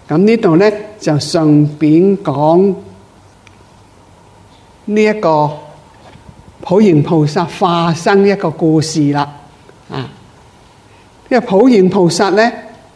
咁呢度咧就順便講呢一個普賢菩薩化身一個故事啦。啊，因為普賢菩薩咧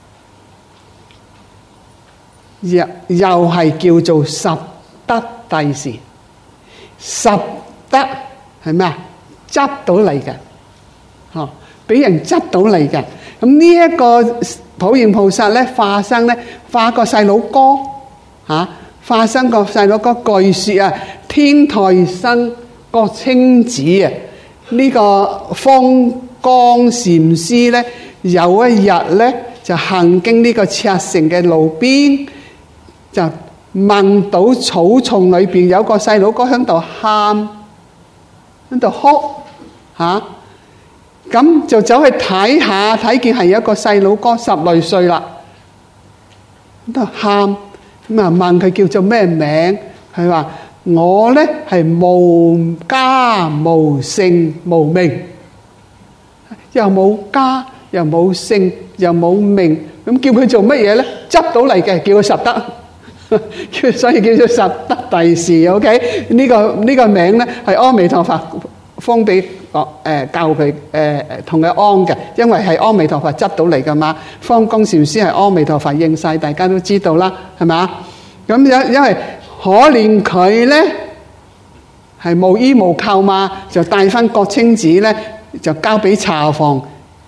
又係叫做十得第事。十得係咩啊？執到嚟嘅，嗬，俾人執到嚟嘅。咁呢一個普賢菩薩咧化身咧，化個細佬哥嚇，化身個細佬哥。據說啊，天台生個青子啊，呢個方剛禪師咧，有一日咧就行經呢個赤城嘅路邊，就聞到草叢裏邊有個細佬哥喺度喊，喺度哭嚇。咁就走去睇下，睇見係一個細佬哥10來歲啦，喺度喊。咁啊問佢叫做咩名？佢話我咧係無家無姓無名，又冇家又冇姓又冇名，咁叫佢做乜嘢咧？執到嚟嘅，叫佢十得，所以叫做十得第事。OK，呢個名咧係阿彌陀佛封俾教佢同佢安嘅，因為係阿彌陀佛執到嚟噶嘛。方剛禪師係阿彌陀佛應世，大家都知道啦，係咪？咁因為可憐佢咧係無依無靠嘛，就帶翻國清子咧就交俾茶房，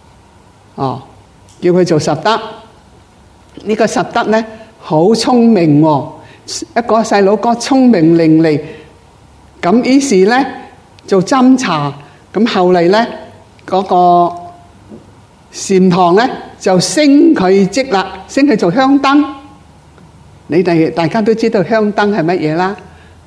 叫佢做十得。呢個十得咧好聰明喎，一個細佬哥聰明伶俐。咁於是咧做斟茶，咁後嚟咧嗰個禪堂咧就升佢職啦，升佢做香燈。你哋大家都知道香燈係乜嘢啦，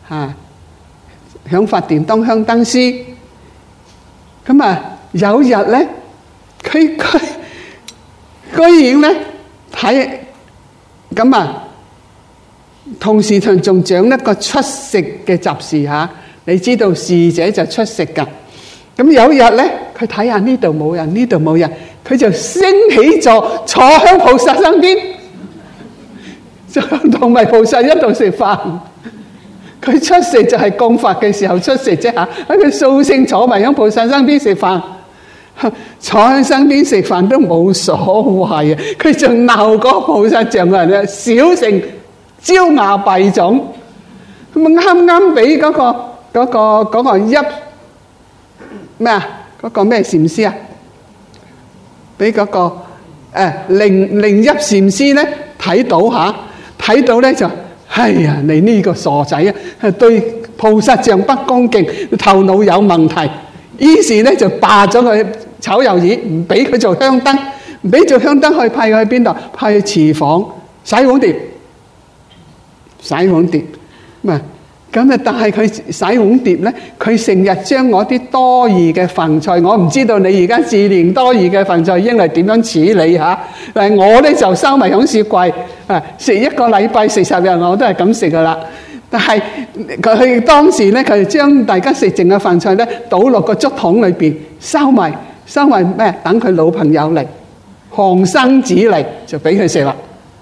響法殿當香燈師。咁啊有日咧，佢居然咧睇咁啊，同時仲獎一個出席嘅執事嚇。你知道侍者就出席噶。咁有日咧，佢睇下呢度冇人，呢度冇人，佢就升起座坐喺菩薩身邊，就同埋菩薩一度食飯。佢出席就係供法嘅時候出席啫嚇，喺佢掃興坐埋喺菩薩身邊食飯，坐喺身邊食飯都冇所謂啊！佢就鬧嗰個菩薩像人啊，小乘焦牙閉種，咁啱啱俾嗰個一咩啊？嗰個咩禪師啊？俾嗰個另一禪師咧睇到嚇，睇到咧就哎呀，你呢個傻仔啊，對菩薩像不恭敬，頭腦有問題。於是咧就罷咗佢炒魷魚，唔俾佢做香燈，唔俾做香燈，去派佢去邊度？派去廚房洗碗碟，洗碗碟咪。咁啊！但係佢洗碗碟咧，佢成日將我啲多餘嘅飯菜，我唔知道你而家自憐多餘嘅飯菜應該點樣處理嚇。但係我咧就收埋響雪櫃，食一個禮拜食10日我都係咁食噶啦。但係佢當時咧，佢將大家食剩嘅飯菜咧倒落個竹筒裏邊，收埋咩？等佢老朋友嚟，韓生子嚟就俾佢食啦。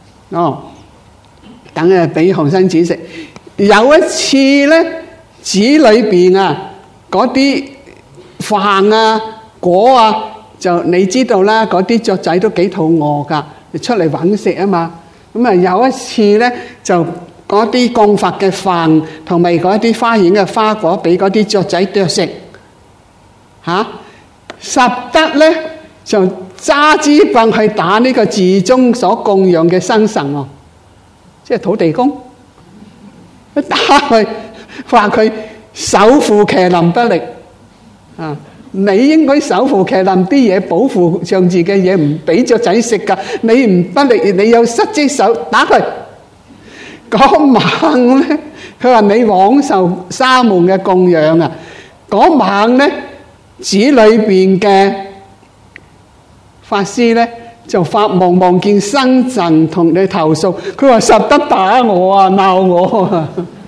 等佢俾韓生子食。有一次咧，寺裏邊啊，嗰啲飯啊、果啊，就你知道啦，嗰啲雀仔都幾肚餓噶，出嚟揾食啊嘛。咁啊，有一次咧，就嗰啲供法嘅飯同埋嗰啲花園嘅花果，俾嗰啲雀仔啄食嚇。十得咧就揸支棒去打呢個寺中所供養嘅生神喎，即係土地公。打佢，話佢手扶麒麟不力啊！你應該手扶麒麟啲嘢，保護上自嘅嘢，唔俾雀仔食噶。你唔不力，你有失之手，打佢。嗰晚咧，佢話你枉受沙門嘅供養啊！嗰晚咧，寺裏邊嘅法師咧就發夢，望見生神同你投訴，佢話十得打我啊，鬧我啊！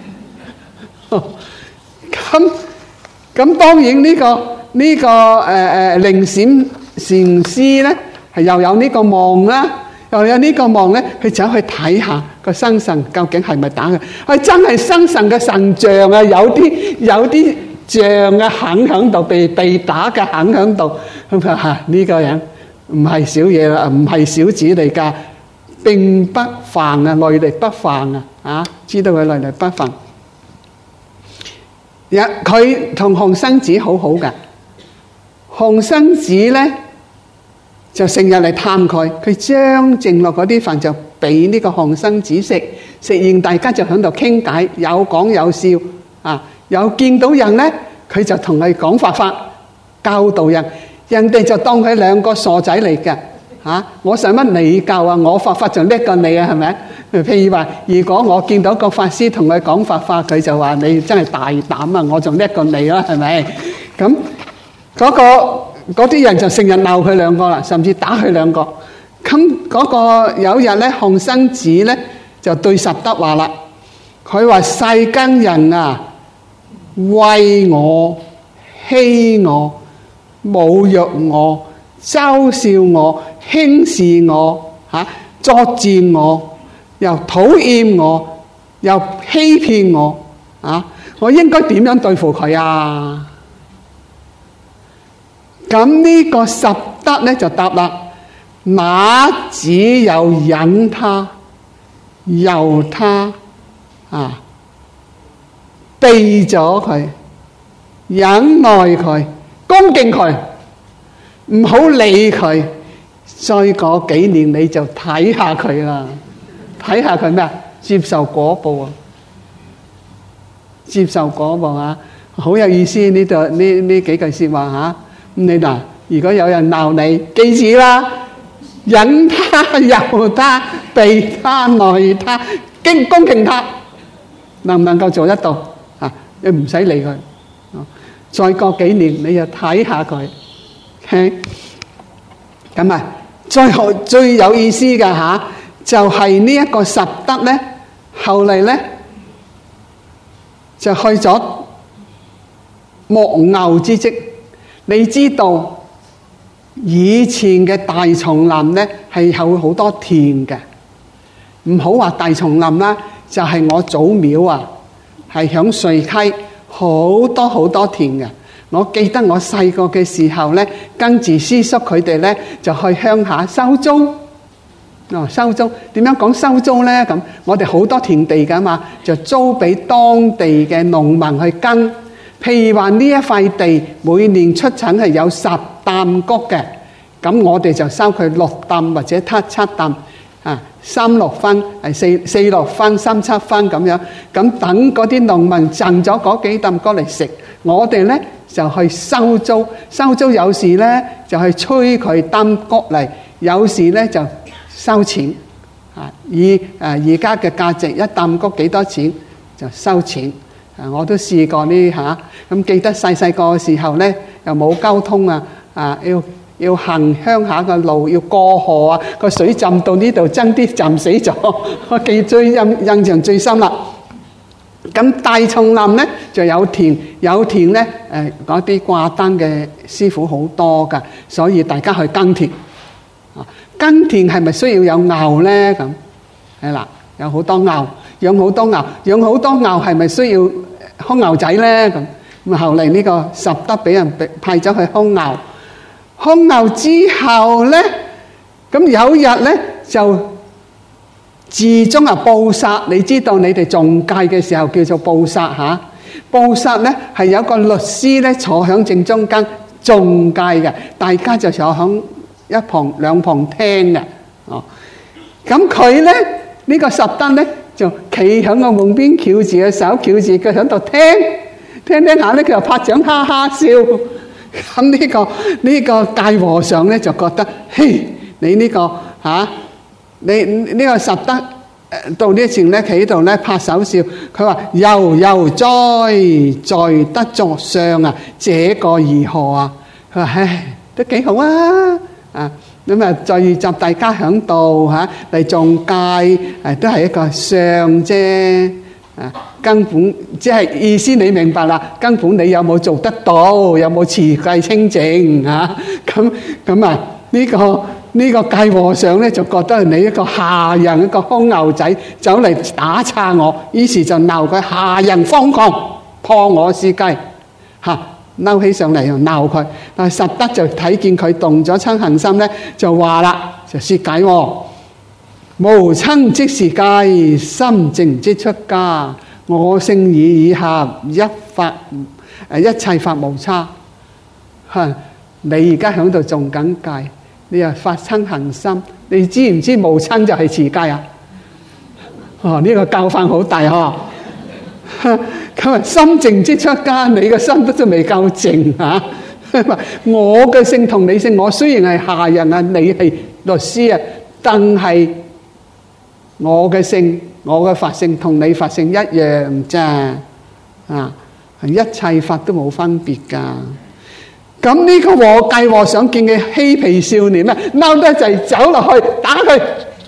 咁當然呢個靈閃禪師咧係又有呢個夢啦， 又有呢個夢咧，佢走去睇下個生神究竟係咪打佢？係真係生神嘅神像啊！有啲像啊，肯喺度被打嘅，肯喺度。咁佢話呢個人唔係小嘢啦，唔係小子嚟㗎，並不凡啊，來歷不凡啊！知道佢來歷不凡。佢同紅生子好好㗎，紅生子咧就成日嚟探佢，佢將剩落嗰啲飯就俾呢個紅生子食，食完大家就喺度傾偈，有講有笑啊！有見到人咧，佢就同佢講法，教導人，人哋就當佢兩個傻仔嚟嘅嚇。我使乜你教啊？我法就叻過你啊，係咪？譬如話，如果我見到個法師同佢講法，佢就話你真係大膽啊！我仲叻過你啦，係咪？咁嗰啲人就成日鬧佢兩個啦，甚至打佢兩個。咁嗰個有日咧，紅生子咧就對十德話啦，佢話世間人啊，為我、欺我、侮辱我、嘲笑我、輕視我、作賤我，又討厭我，又欺騙我，我應該點樣對付佢啊？咁呢個十德咧就答啦，那只有忍他、由他避咗佢，忍耐佢，恭敬佢，唔好理佢。再過幾年你就睇下佢啦，睇下佢咩啊？接受果報啊！接受果報啊！好有意思呢度呢幾句說話嚇。你嗱，如果有人鬧你，記住啦，忍他、由他、避他、耐他、恭敬他，能唔能夠做得到？你唔使理佢。再過幾年你就睇下佢。咁啊，最有意思嘅就係呢一個十德咧，後嚟咧就去咗牧牛之職。你知道以前嘅大叢林咧係有好多田嘅，唔好話大叢林啦，就係我祖廟啊，係響瑞溪好多田嘅。我記得我細個嘅時候咧，跟住師叔佢哋咧就去鄉下收租。收租點樣講收租咧？咁我哋好多田地噶嘛，就租俾當地嘅農民去耕。譬如話呢一塊地每年出產係有10擔穀嘅，咁我哋就收佢6擔或者7擔，3-6分係4-6分3-7分咁樣。咁等嗰啲農民掙咗嗰幾擔穀嚟食，我哋咧就去收租。收租有時咧就去催佢擔穀嚟，有時咧就收錢。以而家嘅價值，一擔穀幾多錢就收錢。我都試過呢嚇，咁記得細個嘅時候咧，又冇交通要行鄉下嘅路，要過河啊，個水浸到呢度，爭啲浸死咗。我記最印象最深啦。咁大叢林咧就有田咧，嗰啲掛單嘅師傅好多噶，所以大家去耕田。耕田係咪需要有牛咧？咁係啦，有好多牛。養好多牛係咪需要兇牛仔咧？咁後嚟呢個十德俾人派咗去兇牛。兇牛之後咧，咁有日咧就自中報殺。你知道你哋仲戒嘅時候叫做報殺嚇。報殺咧係有個律師咧坐響正中間仲戒嘅，大家就坐響一旁兩旁聽嘅。咁佢咧呢個十德咧就企喺個門邊，翹住個手，翹住佢喺度聽下咧，佢就拍掌哈哈笑。咁呢個戒和尚咧就覺得，嘿，你呢個你呢個十德到呢前咧企喺度咧拍手笑。佢話悠哉得作相啊，這個如何啊？佢話唉，都幾好啊。咁聚集大家喺度嚟誦戒，都係一個相啫。根本即係意思你明白啦。根本你有冇做得到？有冇持戒清淨？咁呢個呢個計和尚咧就覺得你一個下人，一個兇牛仔走嚟打岔我，於是就鬧佢下人瘋狂，破我司雞，嬲起上嚟就鬧佢。但係實德就睇見佢動咗嗔恨心咧，就話啦，就説解喎：無嗔即是戒，心淨即出家。我性已合，一切法無差。你而家喺度仲緊戒，你又發嗔恨心，你知唔知無嗔就係持戒啊？呢個教訓好大嗬！咁啊，心淨即出家，你個心都仲未夠靜嚇。我嘅性同你性，我雖然係下人啊，你係律師啊，但係我嘅性，我嘅法性同你法性一樣啫。一切法都冇分別㗎。咁呢個計和尚見嘅嬉皮少年咧，嬲得就走落去打佢。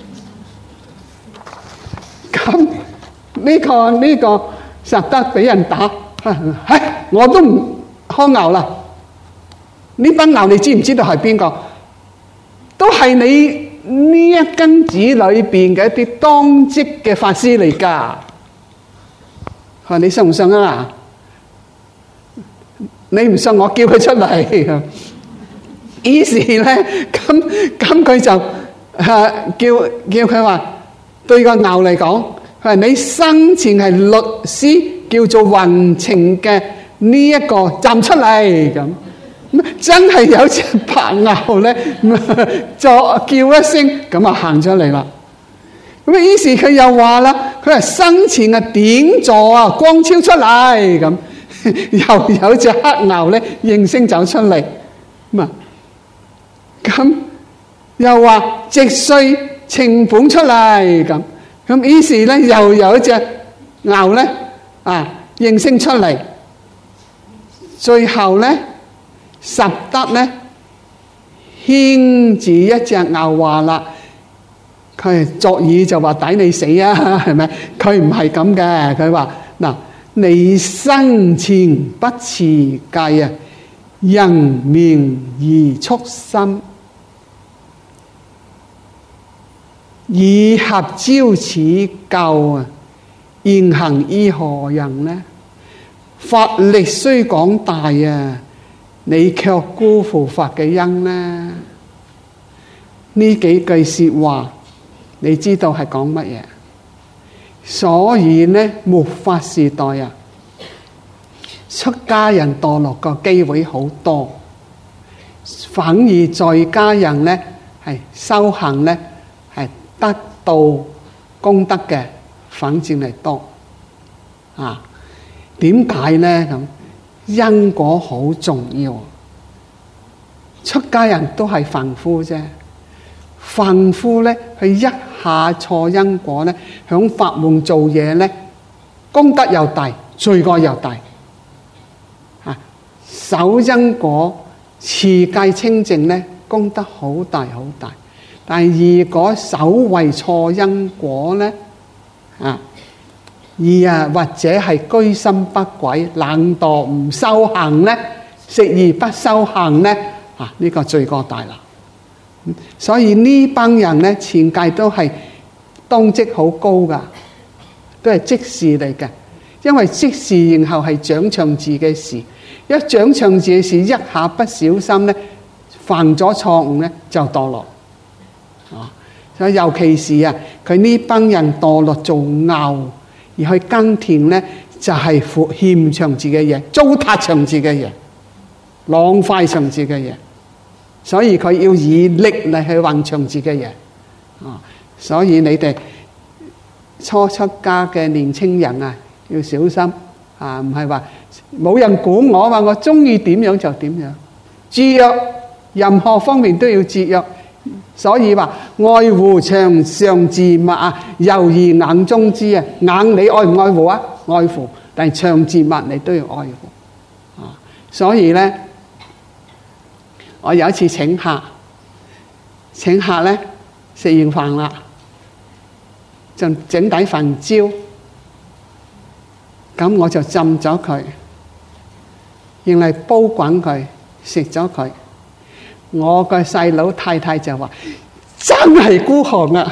咁呢個實德俾人打，我都唔看牛啦。呢班牛你知唔知道係邊個？都係你呢一根子裏邊嘅一啲當職嘅法師嚟㗎。你信唔信啊？你唔信，我叫佢出嚟。於是咧，咁佢就叫佢話，對個牛嚟講，佢話你生前係律師，叫做雲情嘅呢一個站出嚟咁。真係有隻白牛咧，就叫一聲，咁啊行出嚟啦。咁啊，於是佢又話啦，佢話生前啊點座啊，光超出嚟咁。又有隻黑牛咧應聲走出嚟，咁又話直須呈本出嚟咁，於是咧又有一隻牛咧應聲出嚟，最後咧實德咧牽住一隻牛話啦，佢作意就話抵你死啊，係咪？佢唔係咁嘅，佢話嗱。你生前不持戒啊，人命而畜心，以合招此咎啊！現行於何人呢？法力雖廣大啊，你卻辜負法嘅因呢？呢幾句說話，你知道係講乜嘢？所以呢，末法時代啊，出家人墮落個機會好多，反而在家人呢係修行呢係得到功德嘅，反正係多點解呢？咁因果好重要，出家人都係凡夫啫。凡夫咧，佢一下錯因果咧，響法門做嘢咧，功德又大，罪過又大。守因果、持戒清淨咧，功德好大好大。但係如果守為錯因果咧，或者係居心不軌、懶惰唔修行咧，食而不修行咧，呢個罪過大啦。所以呢班人咧，前界都係當職好高噶，都係職事嚟嘅。因為職事然後係掌長治嘅事，一掌長治嘅事一下不小心咧，犯咗錯誤咧就墮落。所以尤其是佢呢班人墮落做牛，而去耕田咧，就係欠長治嘅嘢，糟蹋長治嘅嘢，浪費長治嘅嘢。所以佢要以力嚟去還長治嘅嘢，所以你哋初出家嘅年青人要小心，唔係話冇人管我，話我中意點樣就點樣，節約任何方面都要節約。所以話愛護長上治物猶如眼中之眼，你愛唔愛護啊？愛護，但係長治物你都要愛護。所以咧。我有一次請客咧食完飯啦，就整底飯焦，咁我就浸咗佢，用嚟煲滾佢，食咗佢。 我個細佬太太就話：真係孤寒啊！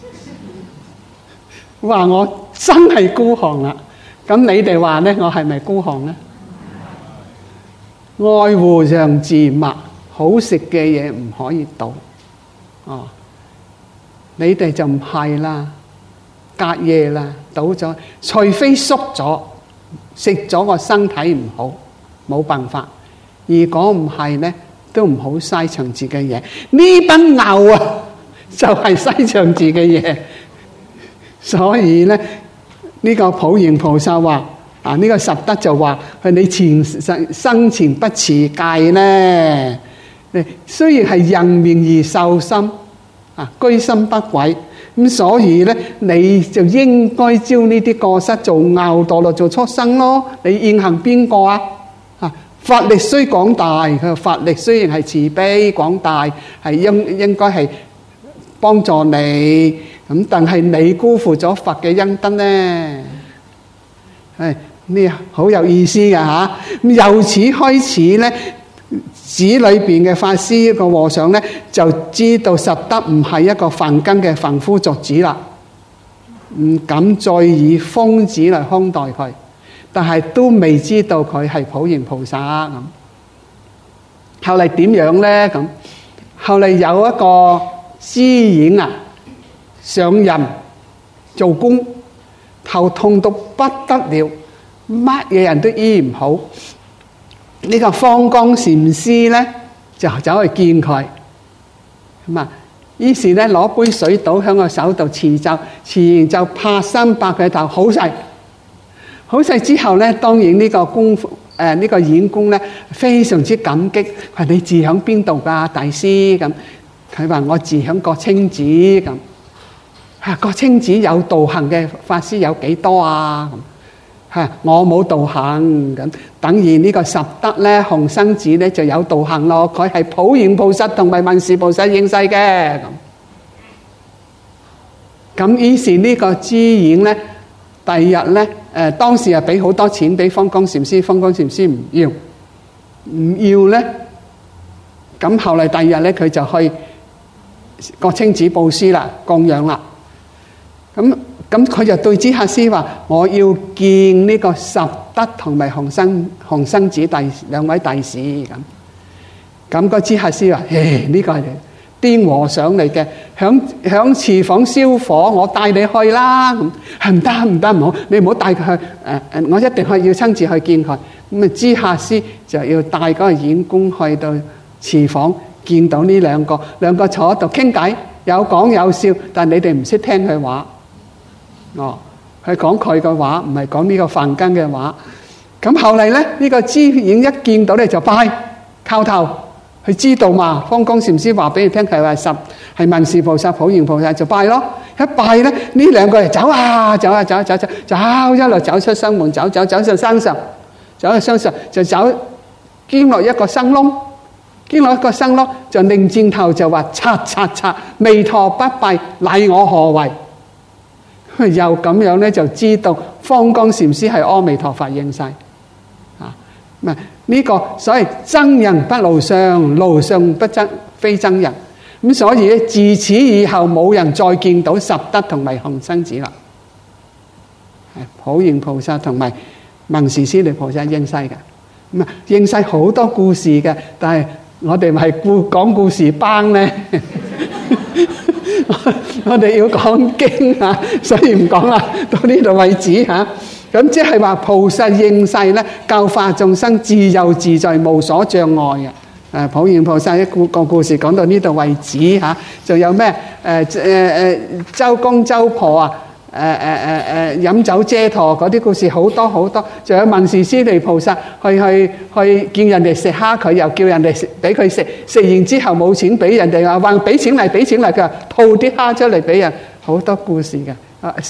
話我真係孤寒啦。咁你哋話呢？我係咪孤寒呢？愛護養自物，好食嘅嘢唔可以倒。哦，你哋就唔係啦，隔夜啦，倒咗，除非縮咗，食咗個身體唔好，冇辦法。如果唔係呢，都唔好嘥長治嘅嘢。呢班牛啊，就係嘥長治嘅嘢。所以呢，呢個普賢菩薩話啊，呢個十德就話佢你生前不持戒呢，雖然係人面而受心啊，居心不軌，咁所以呢，你就應該招呢啲過失做牛墮落做畜生咯。你應行邊個啊？啊，法力雖廣大，佢嘅法力雖然係慈悲廣大，係應該係幫助你，咁但係你辜負咗佛嘅恩德呢？係呢，好有意思嘅嚇。咁由此開始呢，寺裏邊嘅法師個和尚呢，就知道十德唔係一個凡間嘅凡夫俗子啦，唔敢再以瘋子嚟看待佢，但係都未知道佢係普賢菩薩咁。後嚟點樣呢？咁後嚟有一個知影啊，上任做工，頭痛到不得了，乜嘢人都醫唔好。呢個方剛禪師呢，就走去見佢，咁啊，於是呢攞杯水倒喺個手度持咒，持完就拍身拍佢頭，好細，好細之後呢，當然呢個呢個演公呢，非常之感激，話你住響邊度㗎，大師咁。佢話我住響國清寺咁。國清寺有道行嘅法師有幾多啊？我冇道行咁，等於呢個十德咧，鴻生寺咧就有道行咯。佢係普賢菩薩同埋文殊菩薩應世嘅咁。於是呢個知影咧，第二日咧，當時係俾好多錢俾方剛禪師，方剛禪師唔要咧。咁後嚟第二日咧，佢就去國清寺布施啦，供養啦。咁佢就對知客師話：我要見呢個十德同埋鴻生寺兩位大士咁。個知客師話：呢個係癲和尚嚟嘅，響廚房燒火，我帶你去啦。唔得，唔好，你唔好帶佢去。我一定要親自去見佢。咁啊，知客師就要帶嗰個演公去到廚房，見到呢兩個坐喺度傾偈，有講有笑，但你哋唔識聽佢話。佢講佢嘅話，唔係講呢個凡間嘅話。咁後嚟咧，呢個知影一見到咧就拜叩頭，佢知道嘛？方剛禪師話俾你聽，佢話係文殊菩薩、普賢菩薩就拜咯。一拜咧，呢兩個人走一路走出生門，走上山上，走去山上就走經落一個生窿，就擰轉頭就話：擦，彌陀不拜，乃我何為？又咁樣咧，就知道方剛禪師係阿彌陀佛應世啊！唔係呢個所謂僧人不露相，露相不非僧人。咁所以咧，自此以後冇人再見到十德同埋鴻生寺啦。普賢菩薩同埋文殊師利菩薩應世嘅，咁啊應世好多故事嘅，但係我哋咪講故事班咧。我哋要講經啊，所以唔講啦，到呢度為止吓。咁即係話菩薩應世咧，教化眾生自由自在，無所障礙嘅。普賢菩薩個故事講到呢度為止吓。仲有咩？周公周婆啊，飲酒遮陀嗰啲故事好多好多。仲有文殊師利菩薩去見人哋食蝦，佢又叫人哋俾佢食，食完之後冇錢俾人哋，話俾錢嚟，佢話吐啲蝦出嚟俾人，好多故事嘅。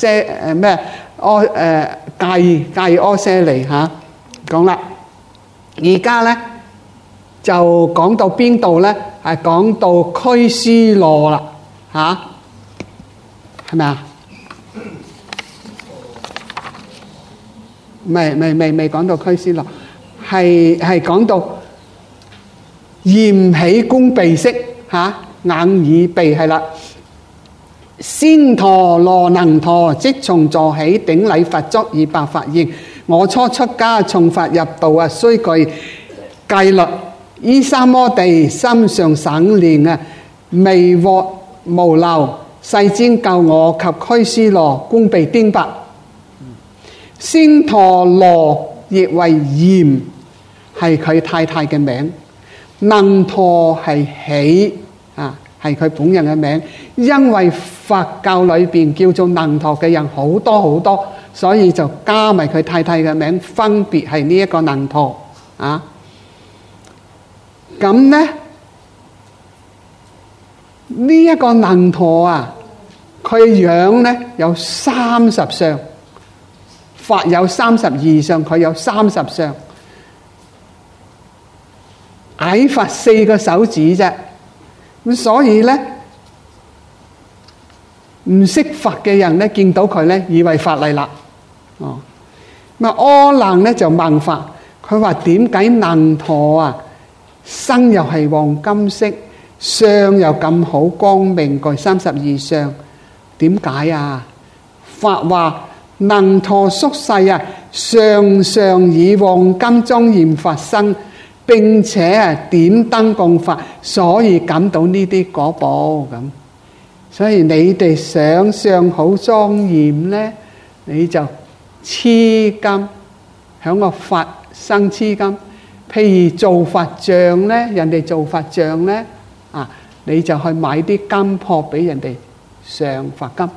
戒阿闍梨嚇講啦。而家咧就講到邊度咧？係講到拘尸羅啦嚇，係咪啊？未講到拘尸羅，係講到嚴起弓鼻式眼耳鼻係啦。先陀羅能陀即從座起頂禮佛足以白發言：我初出家從法入道須具戒律，依三摩地心上省練未獲無漏。世尊教我及拘尸羅弓鼻丁白。先陀羅亦為嚴，係佢太太嘅名。能陀係喜係佢本人嘅名。因為佛教裏邊叫做能陀嘅人好多好多，所以就加埋佢太太嘅名，分別係呢一個能陀咁呢，呢一個能陀佢樣呢有30相，佛有32相，佢有30相。矮佛4個手指啫，咁所以呢，唔識佛嘅人呢，見到佢呢，以為佛嚟啦。阿難呢就問佛，佢話點解能陀身又係黃金色，相又咁好光明，具32相，點解佛話能陀宿世常常以黃金莊嚴佛身，並且點燈供佛，所以感到呢啲果報咁。所以你哋想相好莊嚴呢，你就黐金響個佛身黐金。譬如做佛像呢，人哋做佛像呢，你就去買啲金箔俾人哋上佛金。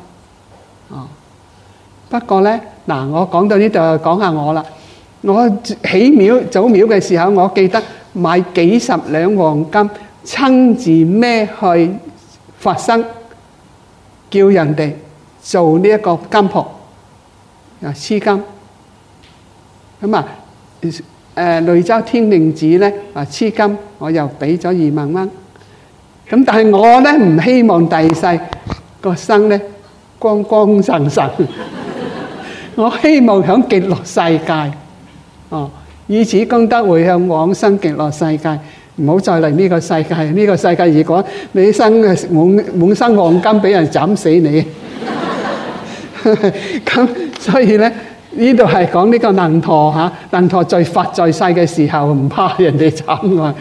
不過呢，我講到呢度就講下我啦。我起廟祖廟嘅時候，我記得買幾十兩黃金，親自孭去佛身，叫人哋做呢一個金箔黐金。咁雷州天令寺咧黐金，我又俾咗2萬蚊。咁但係我咧唔希望第世個身咧光光神神，我希望響極樂世界。以此功德回向往生極樂世界，唔好再嚟呢個世界。呢個世界如果你身滿身黃金，俾人斬死你。咁所以咧。呢度係講呢個能陀能陀在佛在世嘅時候唔怕人哋斬佢。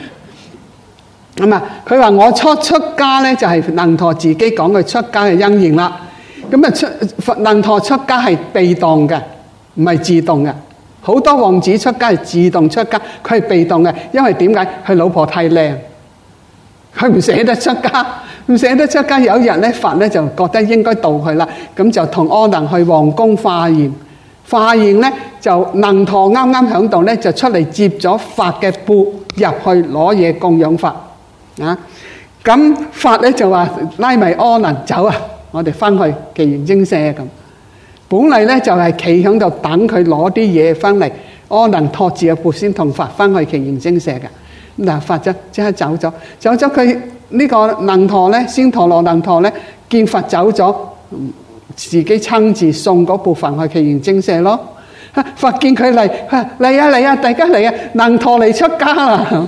佢話我初出家咧就係能陀自己講佢出家嘅因緣啦。咁能陀出家係被動嘅，唔係自動嘅。好多王子出家係自動出家，佢係被動嘅，因為點解？佢老婆太靚，佢唔捨得出家，唔捨得出家。有一日咧，佛咧就覺得應該度佢啦，咁就同阿難去皇宮化緣。化緣咧就能陀啱啱響度咧就出嚟接咗佛嘅缽入去攞嘢供養佛咁佛咧就話拉埋阿難走我哋翻去祇園精舍咁。本嚟咧就係企響度等佢攞啲嘢翻嚟，阿難托住個缽先同佛翻去祇園精舍嘅。嗱，佛就即刻走咗佢呢個能陀咧，先陀羅能陀咧見佛走咗。自己親自送嗰部分去祇園精舍咯。佛見佢嚟，嚟啊，大家嚟啊，能陀嚟出家啦。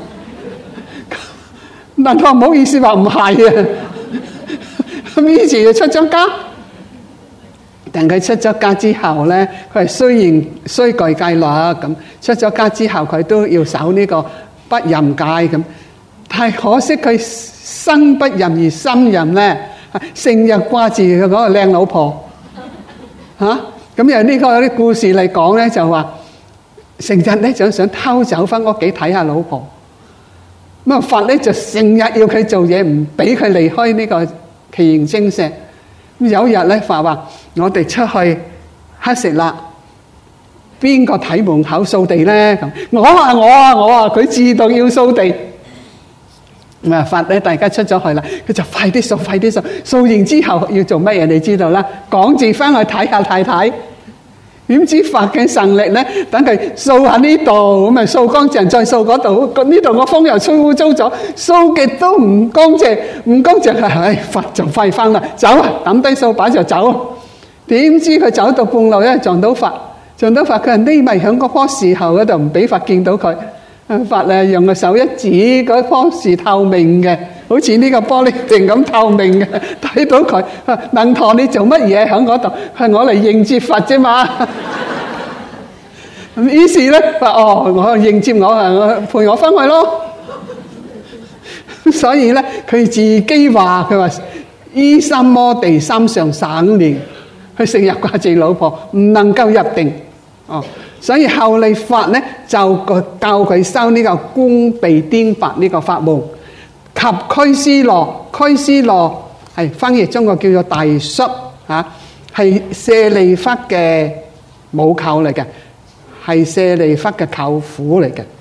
能陀唔好意思話唔係咁於是就出咗家。但佢出咗家之後咧，佢係雖然雖具戒律咁，出咗家之後佢都要守呢個不淫戒咁。但係可惜佢身不淫而心淫咧。成日掛住嗰個靚老婆咁由呢個啲故事嚟講咧，就話成日咧就想偷走翻屋企睇下老婆。咁佛咧就成日要佢做嘢，唔俾佢離開呢個祇園精舍。咁有日咧，佛話我哋出去乞食啦，邊個睇門口掃地咧？咁我佢自動要掃地。佛咧，大家出咗去啦，佢就快啲掃，掃完之後要做乜嘢？你知道啦，趕住翻去睇下太太。點知佛嘅神力咧，等佢掃下呢度，咁啊掃乾淨，再掃嗰度，呢度個風又吹污糟咗，掃極都唔乾淨，佛就快翻啦，走啊，抌低掃把就走。點知佢走到半路咧，撞到佛，佢匿埋響嗰棵樹後嗰度，唔俾佛見到佢。 法咧用個手一指，嗰棵樹透明嘅，好似呢個玻璃瓶咁透明嘅，睇到佢。能堂你做乜嘢喺嗰度？係我嚟迎接佛啫嘛。咁於是咧，我迎接我陪我翻去咯。所以咧，佢自己話佢話依三摩地三上省念，佢成日掛住老婆，唔能夠入定。所以後嚟佛咧就教佢修呢個觀鼻顛法呢個法門，及拘尸羅。拘尸羅係翻譯中國叫做大叔嚇，係舍利弗嘅母舅嚟嘅，係舍利弗嘅舅父嚟嘅。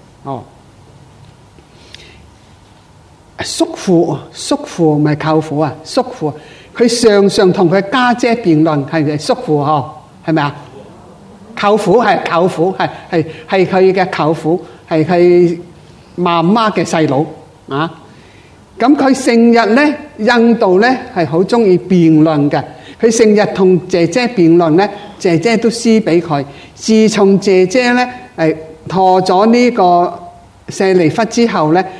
叔父唔係舅父啊，叔父佢常常同佢家姐辯論，係咪叔父嗬？係咪啊？舅父係佢嘅舅父，係佢媽媽嘅細佬啊。咁佢成日咧，印度咧係好中意辯論嘅。佢成日同姐姐辯論咧，姐姐都輸俾佢。自從姐姐咧陀咗呢個舍利弗之後咧，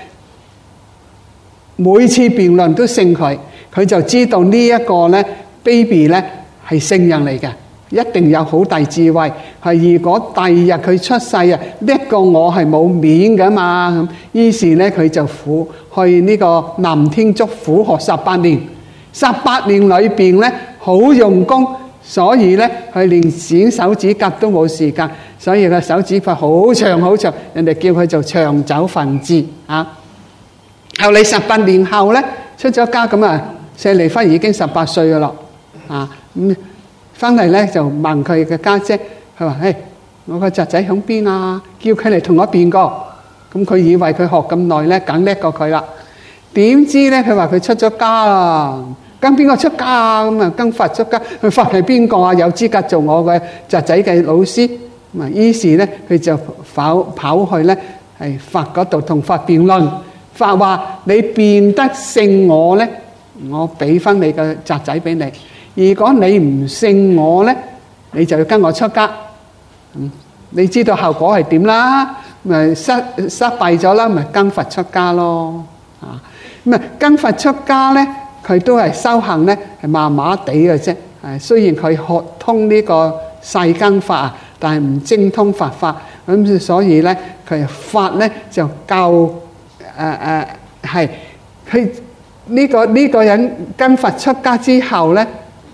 每次辯論都勝佢，佢就知道呢一個咧 baby 咧係聖人嚟嘅。一定有好大智慧，係如果第二日佢出世啊，呢個我係冇面噶嘛。咁於是咧佢就去呢個南天竺苦學18年，18年裏邊咧好用功，所以咧佢連剪手指甲都冇時間，所以個手指甲好長好長，人哋叫佢做長走分字啊。後嚟18年後咧出咗家，咁啊舍利弗已經18歲噶啦啊咁。翻嚟咧就問佢嘅家姐，佢話：我個侄仔響邊啊？叫佢嚟同我辯過。咁佢以為佢學咁耐咧，梗叻過佢啦。點知咧，佢話佢出咗家啦，跟邊個出家啊？咁啊，跟佛出家。佢佛係邊個啊？有資格做我嘅侄仔嘅老師。咁啊，於是咧佢就跑去咧係佛嗰度同佛辯論。佛話：你辯得勝我咧，我俾翻你個侄仔俾你。如果你唔勝我咧，你就要跟我出家。你知道後果係點啦？咪失敗咗啦，咪跟佛出家咯。咁啊，跟佛出家咧，佢都係修行咧，係麻麻地嘅啫。雖然佢學通呢個世間法，但係唔精通佛法。咁所以咧，佢法咧就教係佢呢個人跟佛出家之後咧。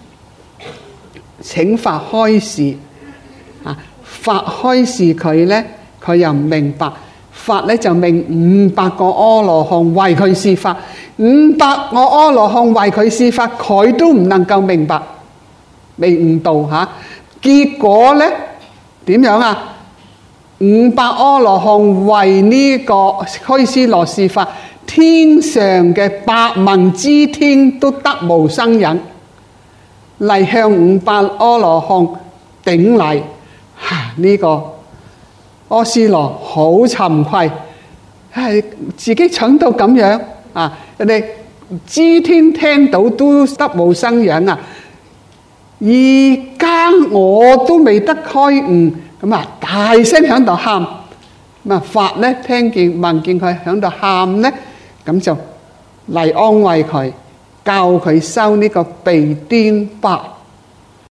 請法開示法開示佢咧，佢又唔明白。法咧就命500個阿羅漢為佢示法，500個阿羅漢為佢示法，佢都唔能夠明白，未悟道嚇。結果咧點樣啊？500阿羅漢為呢個拘尸羅示法，天上嘅百萬之天都得無生忍。嚟向500阿羅漢頂禮，呢個阿修羅好慚愧，係自己蠢到咁樣啊！人哋諸天聽到都得無生忍啊！而家我都未得開悟，咁啊大聲響度喊，咁啊法咧聽見聞見佢響度喊咧，咁就嚟安慰佢。教佢修呢個鼻顛法